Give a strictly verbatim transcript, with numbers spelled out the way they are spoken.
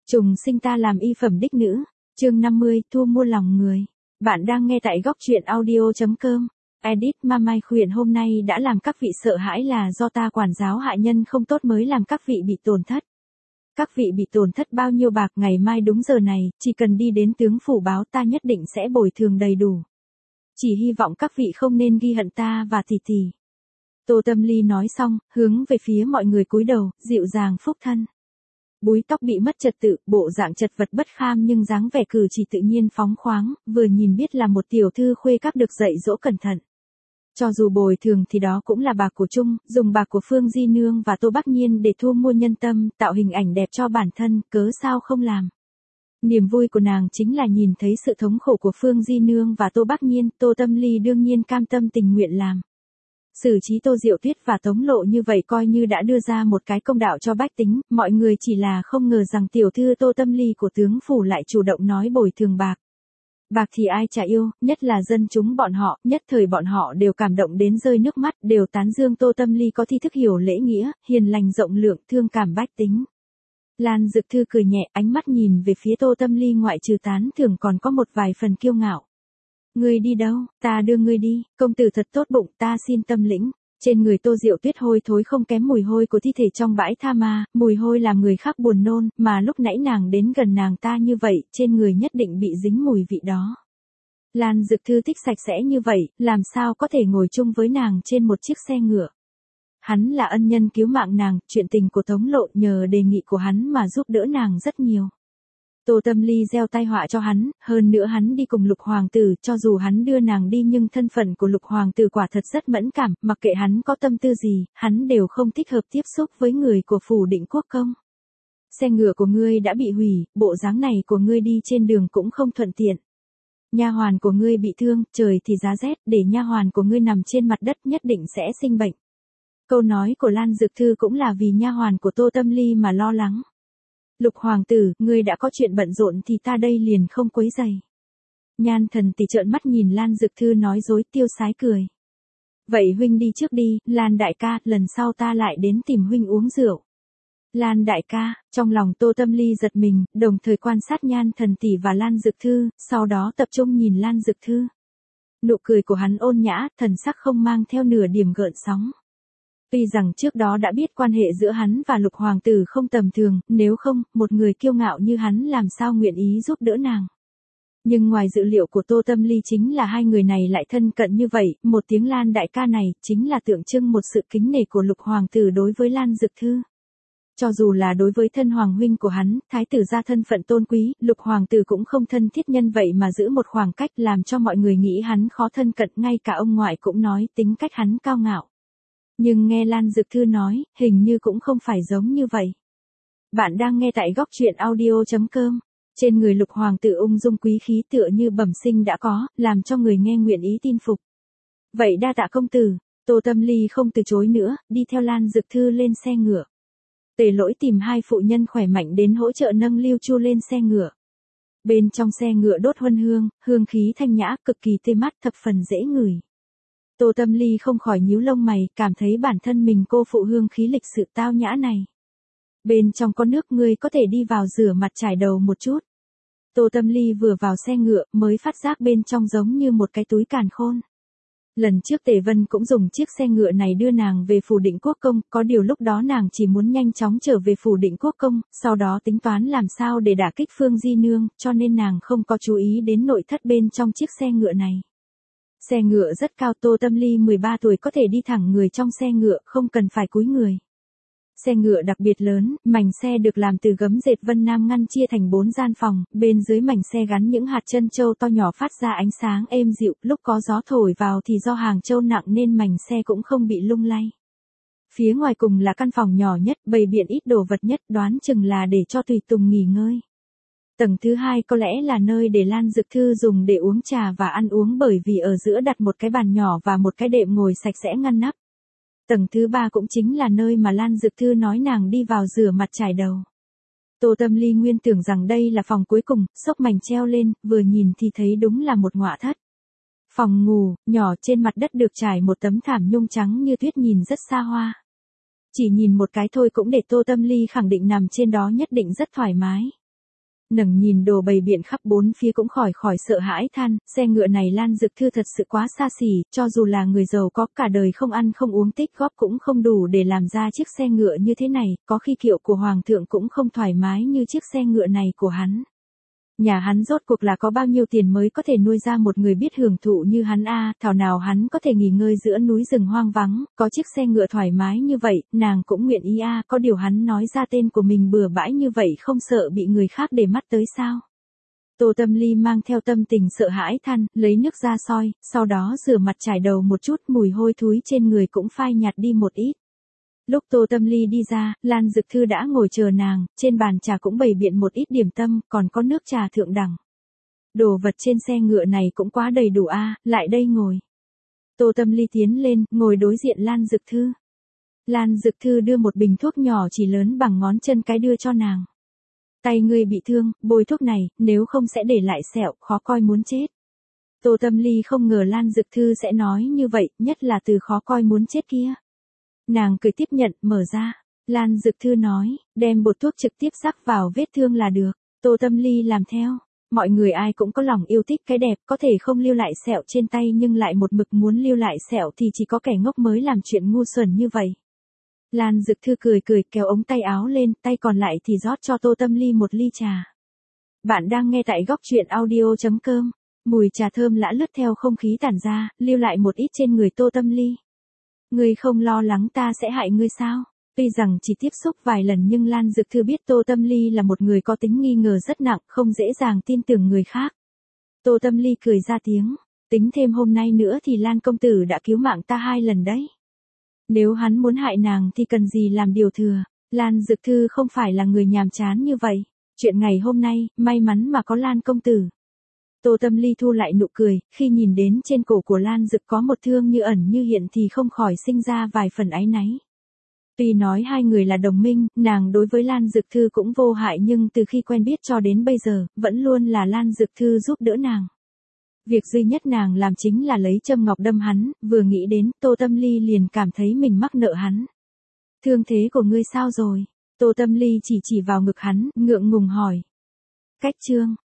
Trùng sinh ta làm y phẩm đích nữ, chương năm mươi, thu mua lòng người. Bạn đang nghe tại góc truyện audio.com. Edit Mamai khuyển hôm nay đã làm các vị sợ hãi là do ta quản giáo hạ nhân không tốt mới làm các vị bị tổn thất. Các vị bị tổn thất bao nhiêu bạc ngày mai đúng giờ này, chỉ cần đi đến tướng phủ báo ta nhất định sẽ bồi thường đầy đủ. Chỉ hy vọng các vị không nên ghi hận ta và tỷ tỷ. Tô Tâm Ly nói xong, hướng về phía mọi người cúi đầu, dịu dàng phúc thân. Búi tóc bị mất trật tự, bộ dạng chật vật bất kham nhưng dáng vẻ cử chỉ tự nhiên phóng khoáng, vừa nhìn biết là một tiểu thư khuê các được dạy dỗ cẩn thận. Cho dù bồi thường thì đó cũng là bạc của Trung, dùng bạc của Phương Di Nương và Tô Bắc Nhiên để thu mua nhân tâm, tạo hình ảnh đẹp cho bản thân, cớ sao không làm. Niềm vui của nàng chính là nhìn thấy sự thống khổ của Phương Di Nương và Tô Bắc Nhiên, Tô Tâm Ly đương nhiên cam tâm tình nguyện làm. Xử trí Tô Diệu Tuyết và Tống Lộ như vậy coi như đã đưa ra một cái công đạo cho bách tính, mọi người chỉ là không ngờ rằng tiểu thư Tô Tâm Ly của tướng phủ lại chủ động nói bồi thường bạc. Bạc thì ai chả yêu, nhất là dân chúng bọn họ, nhất thời bọn họ đều cảm động đến rơi nước mắt, đều tán dương Tô Tâm Ly có thi thức hiểu lễ nghĩa, hiền lành rộng lượng, thương cảm bách tính. Lan Dực Thư cười nhẹ, ánh mắt nhìn về phía Tô Tâm Ly ngoại trừ tán thưởng còn có một vài phần kiêu ngạo. Ngươi đi đâu, ta đưa ngươi đi, công tử thật tốt bụng, ta xin tâm lĩnh. Trên người Tô Diệu Tuyết hôi thối không kém mùi hôi của thi thể trong bãi tha ma, mùi hôi làm người khác buồn nôn, mà lúc nãy nàng đến gần nàng ta như vậy, trên người nhất định bị dính mùi vị đó. Lan Dực Thư thích sạch sẽ như vậy, làm sao có thể ngồi chung với nàng trên một chiếc xe ngựa. Hắn là ân nhân cứu mạng nàng, chuyện tình của Tống Lộ nhờ đề nghị của hắn mà giúp đỡ nàng rất nhiều. Tô Tâm Ly gieo tai họa cho hắn, hơn nữa hắn đi cùng Lục Hoàng tử, cho dù hắn đưa nàng đi nhưng thân phận của Lục Hoàng tử quả thật rất mẫn cảm, mặc kệ hắn có tâm tư gì, hắn đều không thích hợp tiếp xúc với người của phủ Định Quốc công. Xe ngựa của ngươi đã bị hủy, bộ dáng này của ngươi đi trên đường cũng không thuận tiện. Nha hoàn của ngươi bị thương, trời thì giá rét, để nha hoàn của ngươi nằm trên mặt đất nhất định sẽ sinh bệnh. Câu nói của Lan Dực Thư cũng là vì nha hoàn của Tô Tâm Ly mà lo lắng. Lục Hoàng tử, ngươi đã có chuyện bận rộn thì ta đây liền không quấy rầy. Nhan Thần Tỷ trợn mắt nhìn Lan Dực Thư nói dối, tiêu sái cười. Vậy huynh đi trước đi, Lan đại ca, lần sau ta lại đến tìm huynh uống rượu. Lan đại ca, trong lòng Tô Tâm Ly giật mình, đồng thời quan sát Nhan Thần Tỷ và Lan Dực Thư, sau đó tập trung nhìn Lan Dực Thư. Nụ cười của hắn ôn nhã, thần sắc không mang theo nửa điểm gợn sóng. Tuy rằng trước đó đã biết quan hệ giữa hắn và Lục Hoàng tử không tầm thường, nếu không, một người kiêu ngạo như hắn làm sao nguyện ý giúp đỡ nàng. Nhưng ngoài dự liệu của Tô Tâm Ly chính là hai người này lại thân cận như vậy, một tiếng Lan đại ca này chính là tượng trưng một sự kính nể của Lục Hoàng tử đối với Lan Dực Thư. Cho dù là đối với thân hoàng huynh của hắn, thái tử gia thân phận tôn quý, Lục Hoàng tử cũng không thân thiết nhân vậy mà giữ một khoảng cách làm cho mọi người nghĩ hắn khó thân cận, ngay cả ông ngoại cũng nói tính cách hắn cao ngạo. Nhưng nghe Lan Dực Thư nói, hình như cũng không phải giống như vậy. Bạn đang nghe tại góc truyện audio.com. Trên người Lục Hoàng tử ung dung quý khí tựa như bẩm sinh đã có, làm cho người nghe nguyện ý tin phục. Vậy đa tạ công tử, Tô Tâm Ly không từ chối nữa, đi theo Lan Dực Thư lên xe ngựa. Tề Lỗi tìm hai phụ nhân khỏe mạnh đến hỗ trợ nâng Lưu Chu lên xe ngựa. Bên trong xe ngựa đốt huân hương, hương khí thanh nhã, cực kỳ tê mắt, thập phần dễ ngửi. Tô Tâm Ly không khỏi nhíu lông mày, cảm thấy bản thân mình cô phụ hương khí lịch sự tao nhã này. Bên trong có nước, ngươi có thể đi vào rửa mặt trải đầu một chút. Tô Tâm Ly vừa vào xe ngựa mới phát giác bên trong giống như một cái túi càn khôn. Lần trước Tề Vân cũng dùng chiếc xe ngựa này đưa nàng về phủ Định Quốc công, có điều lúc đó nàng chỉ muốn nhanh chóng trở về phủ Định Quốc công, sau đó tính toán làm sao để đả kích Phương Di Nương, cho nên nàng không có chú ý đến nội thất bên trong chiếc xe ngựa này. Xe ngựa rất cao, Tô Tâm Ly mười ba tuổi có thể đi thẳng người trong xe ngựa, không cần phải cúi người. Xe ngựa đặc biệt lớn, mảnh xe được làm từ gấm dệt Vân Nam ngăn chia thành bốn gian phòng, bên dưới mảnh xe gắn những hạt chân châu to nhỏ phát ra ánh sáng êm dịu, lúc có gió thổi vào thì do hàng châu nặng nên mảnh xe cũng không bị lung lay. Phía ngoài cùng là căn phòng nhỏ nhất, bày biện ít đồ vật nhất, đoán chừng là để cho tùy tùng nghỉ ngơi. Tầng thứ hai có lẽ là nơi để Lan Dực Thư dùng để uống trà và ăn uống bởi vì ở giữa đặt một cái bàn nhỏ và một cái đệm ngồi sạch sẽ ngăn nắp. Tầng thứ ba cũng chính là nơi mà Lan Dực Thư nói nàng đi vào rửa mặt trải đầu. Tô Tâm Ly nguyên tưởng rằng đây là phòng cuối cùng, xốc mảnh treo lên, vừa nhìn thì thấy đúng là một ngọa thất. Phòng ngủ, nhỏ trên mặt đất được trải một tấm thảm nhung trắng như tuyết nhìn rất xa hoa. Chỉ nhìn một cái thôi cũng để Tô Tâm Ly khẳng định nằm trên đó nhất định rất thoải mái. Nâng nhìn đồ bày biện khắp bốn phía cũng khỏi khỏi sợ hãi than, xe ngựa này Lan Dực Thư thật sự quá xa xỉ, cho dù là người giàu có cả đời không ăn không uống tích góp cũng không đủ để làm ra chiếc xe ngựa như thế này, có khi kiệu của Hoàng thượng cũng không thoải mái như chiếc xe ngựa này của hắn. Nhà hắn rốt cuộc là có bao nhiêu tiền mới có thể nuôi ra một người biết hưởng thụ như hắn a, thảo nào hắn có thể nghỉ ngơi giữa núi rừng hoang vắng, có chiếc xe ngựa thoải mái như vậy, nàng cũng nguyện ý a, có điều hắn nói ra tên của mình bừa bãi như vậy không sợ bị người khác để mắt tới sao. Tô Tâm Ly mang theo tâm tình sợ hãi than, lấy nước ra soi, sau đó rửa mặt trải đầu một chút, mùi hôi thối trên người cũng phai nhạt đi một ít. Lúc Tô Tâm Ly đi ra, Lan Dực Thư đã ngồi chờ nàng, trên bàn trà cũng bày biện một ít điểm tâm, còn có nước trà thượng đẳng. Đồ vật trên xe ngựa này cũng quá đầy đủ a, lại đây ngồi. Tô Tâm Ly tiến lên, ngồi đối diện Lan Dực Thư. Lan Dực Thư đưa một bình thuốc nhỏ chỉ lớn bằng ngón chân cái đưa cho nàng. Tay ngươi bị thương, bôi thuốc này, nếu không sẽ để lại sẹo, khó coi muốn chết. Tô Tâm Ly không ngờ Lan Dực Thư sẽ nói như vậy, nhất là từ khó coi muốn chết kia. Nàng cười tiếp nhận, mở ra. Lan Dực Thư nói, đem bột thuốc trực tiếp rắc vào vết thương là được. Tô Tâm Ly làm theo. Mọi người ai cũng có lòng yêu thích cái đẹp, có thể không lưu lại sẹo trên tay nhưng lại một mực muốn lưu lại sẹo thì chỉ có kẻ ngốc mới làm chuyện ngu xuẩn như vậy. Lan Dực Thư cười cười kéo ống tay áo lên, tay còn lại thì rót cho Tô Tâm Ly một ly trà. Bạn đang nghe tại góc truyện audio chấm com. Mùi trà thơm lã lướt theo không khí tản ra, lưu lại một ít trên người Tô Tâm Ly. Ngươi không lo lắng ta sẽ hại ngươi sao? Tuy rằng chỉ tiếp xúc vài lần nhưng Lan Dực Thư biết Tô Tâm Ly là một người có tính nghi ngờ rất nặng, không dễ dàng tin tưởng người khác. Tô Tâm Ly cười ra tiếng, tính thêm hôm nay nữa thì Lan công tử đã cứu mạng ta hai lần đấy. Nếu hắn muốn hại nàng thì cần gì làm điều thừa, Lan Dực Thư không phải là người nhàm chán như vậy. Chuyện ngày hôm nay, may mắn mà có Lan công tử. Tô Tâm Ly thu lại nụ cười, khi nhìn đến trên cổ của Lan Dực có một thương như ẩn như hiện thì không khỏi sinh ra vài phần áy náy. Tuy nói hai người là đồng minh, nàng đối với Lan Dực Thư cũng vô hại nhưng từ khi quen biết cho đến bây giờ, vẫn luôn là Lan Dực Thư giúp đỡ nàng. Việc duy nhất nàng làm chính là lấy châm ngọc đâm hắn, vừa nghĩ đến, Tô Tâm Ly liền cảm thấy mình mắc nợ hắn. Thương thế của ngươi sao rồi? Tô Tâm Ly chỉ chỉ vào ngực hắn, ngượng ngùng hỏi. Cách trương,